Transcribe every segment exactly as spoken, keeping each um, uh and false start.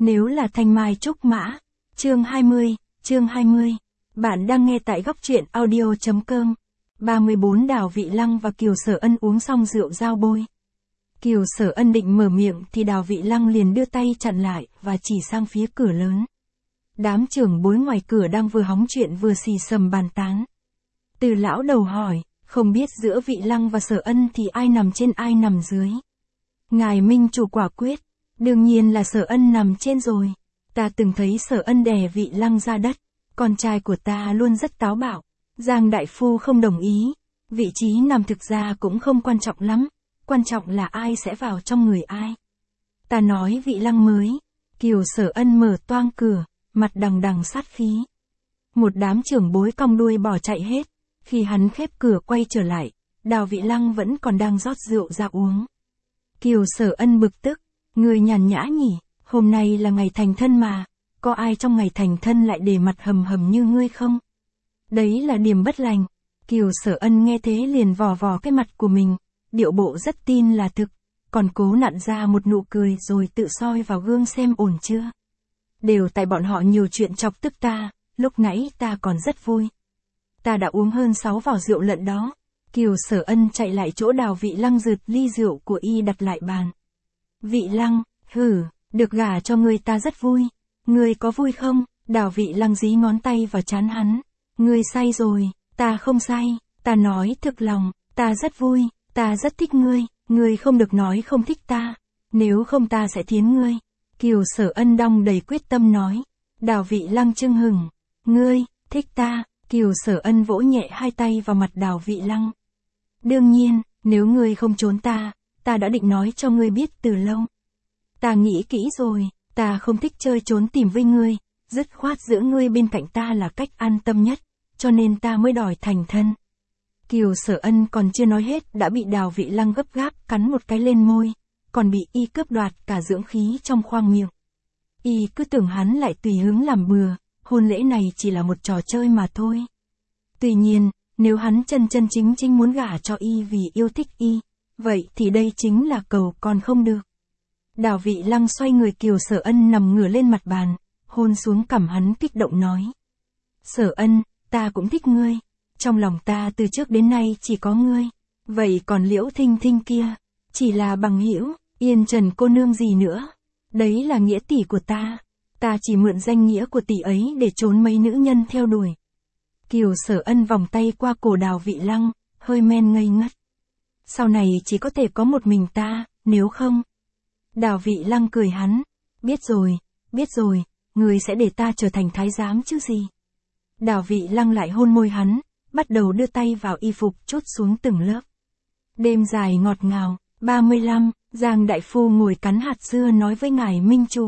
Nếu là thanh mai trúc mã. Chương hai mươi, chương hai mươi. Bạn đang nghe tại góc truyện audio.com. ba mươi bốn Đào Vị Lăng và Kiều Sở Ân uống xong rượu giao bôi. Kiều Sở Ân định mở miệng thì Đào Vị Lăng liền đưa tay chặn lại và chỉ sang phía cửa lớn. Đám trưởng bối ngoài cửa đang vừa hóng chuyện vừa xì xầm bàn tán. Từ lão đầu hỏi, không biết giữa Vị Lăng và Sở Ân thì ai nằm trên ai nằm dưới. Ngài Minh chủ quả quyết, đương nhiên là Sở Ân nằm trên rồi. Ta từng thấy Sở Ân đè Vị Lăng ra đất, con trai của ta luôn rất táo bạo. Giang đại phu không đồng ý, vị trí nằm thực ra cũng không quan trọng lắm, quan trọng là ai sẽ vào trong người ai. Ta nói Vị Lăng mới. Kiều Sở Ân mở toang cửa, mặt đằng đằng sát khí. Một đám trưởng bối cong đuôi bỏ chạy hết. Khi hắn khép cửa quay trở lại, Đào Vị Lăng vẫn còn đang rót rượu ra uống. Kiều Sở Ân bực tức, người nhàn nhã nhỉ, hôm nay là ngày thành thân mà, có ai trong ngày thành thân lại để mặt hầm hầm như ngươi không? Đấy là điểm bất lành. Kiều Sở Ân nghe thế liền vò vò cái mặt của mình, điệu bộ rất tin là thực, còn cố nặn ra một nụ cười rồi tự soi vào gương xem ổn chưa. Đều tại bọn họ nhiều chuyện chọc tức ta, lúc nãy ta còn rất vui. Ta đã uống hơn sáu vỏ rượu lận đó. Kiều Sở Ân chạy lại chỗ Đào Vị Lăng rượt ly rượu của y đặt lại bàn. Vị Lăng, hử, được gả cho ngươi ta rất vui. Ngươi có vui không? Đào Vị Lăng dí ngón tay vào trán hắn. Ngươi say rồi, ta không say, ta nói thực lòng, ta rất vui, ta rất thích ngươi, ngươi không được nói không thích ta, nếu không ta sẽ thiến ngươi. Kiều Sở Ân đong đầy quyết tâm nói. Đào Vị Lăng chưng hửng. Ngươi, thích ta? Kiều Sở Ân vỗ nhẹ hai tay vào mặt Đào Vị Lăng. Đương nhiên, nếu ngươi không trốn ta, ta đã định nói cho ngươi biết từ lâu. Ta nghĩ kỹ rồi, ta không thích chơi trốn tìm với ngươi, dứt khoát giữ ngươi bên cạnh ta là cách an tâm nhất, cho nên ta mới đòi thành thân. Kiều Sở Ân còn chưa nói hết đã bị Đào Vị Lăng gấp gáp cắn một cái lên môi, còn bị y cướp đoạt cả dưỡng khí trong khoang miệng. Y cứ tưởng hắn lại tùy hứng làm bừa, hôn lễ này chỉ là một trò chơi mà thôi. Tuy nhiên, nếu hắn chân chân chính chính muốn gả cho y vì yêu thích y, vậy thì đây chính là cầu còn không được. Đào Vị Lăng xoay người Kiều Sở Ân nằm ngửa lên mặt bàn, hôn xuống cằm hắn kích động nói. Sở Ân, ta cũng thích ngươi, trong lòng ta từ trước đến nay chỉ có ngươi, vậy còn Liễu Thinh Thinh kia, chỉ là bằng hữu, Yên Trần cô nương gì nữa, đấy là nghĩa tỷ của ta, ta chỉ mượn danh nghĩa của tỷ ấy để trốn mấy nữ nhân theo đuổi. Kiều Sở Ân vòng tay qua cổ Đào Vị Lăng, hơi men ngây ngất. Sau này chỉ có thể có một mình ta, nếu không. Đào Vị Lăng cười hắn. Biết rồi, biết rồi, người sẽ để ta trở thành thái giám chứ gì. Đào Vị Lăng lại hôn môi hắn, bắt đầu đưa tay vào y phục chốt xuống từng lớp. Đêm dài ngọt ngào. ba mươi lăm, Giang đại phu ngồi cắn hạt dưa nói với ngài Minh chủ.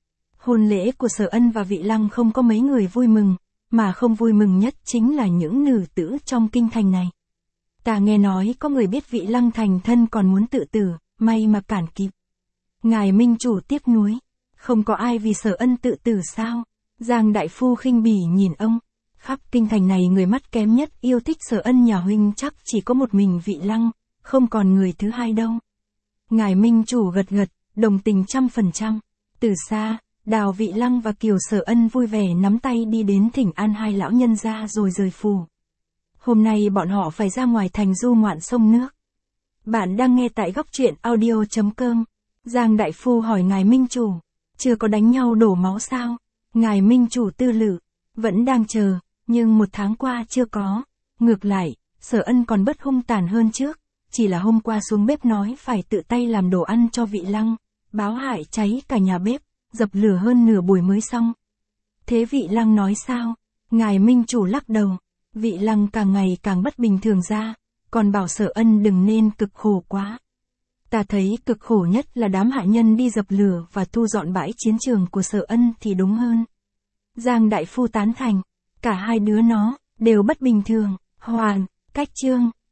Hôn lễ của Sở Ân và Vị Lăng không có mấy người vui mừng, mà không vui mừng nhất chính là những nữ tử trong kinh thành này. Ta nghe nói có người biết Vị Lăng thành thân còn muốn tự tử, may mà cản kịp. Ngài Minh chủ tiếc nuối, không có ai vì Sở Ân tự tử sao? Giang đại phu khinh bỉ nhìn ông, khắp kinh thành này người mắt kém nhất yêu thích Sở Ân nhà huynh chắc chỉ có một mình Vị Lăng, không còn người thứ hai đâu. Ngài Minh chủ gật gật, đồng tình trăm phần trăm. Từ xa, Đào Vị Lăng và Kiều Sở Ân vui vẻ nắm tay đi đến thỉnh an hai lão nhân gia rồi rời phủ. Hôm nay bọn họ phải ra ngoài thành du ngoạn sông nước. Bạn đang nghe tại góc truyện audio.com. Giang đại phu hỏi ngài Minh chủ, chưa có đánh nhau đổ máu sao? Ngài Minh chủ tư lự, vẫn đang chờ, nhưng một tháng qua chưa có. Ngược lại, Sở Ân còn bất hung tàn hơn trước, chỉ là hôm qua xuống bếp nói phải tự tay làm đồ ăn cho Vị Lăng, báo hại cháy cả nhà bếp, dập lửa hơn nửa buổi mới xong. Thế Vị Lăng nói sao? Ngài Minh chủ lắc đầu, Vị Lăng càng ngày càng bất bình thường ra, còn bảo Sở Ân đừng nên cực khổ quá. Ta thấy cực khổ nhất là đám hạ nhân đi dập lửa và thu dọn bãi chiến trường của Sở Ân thì đúng hơn. Giang đại phu tán thành, cả hai đứa nó đều bất bình thường. Hoàn, cách chương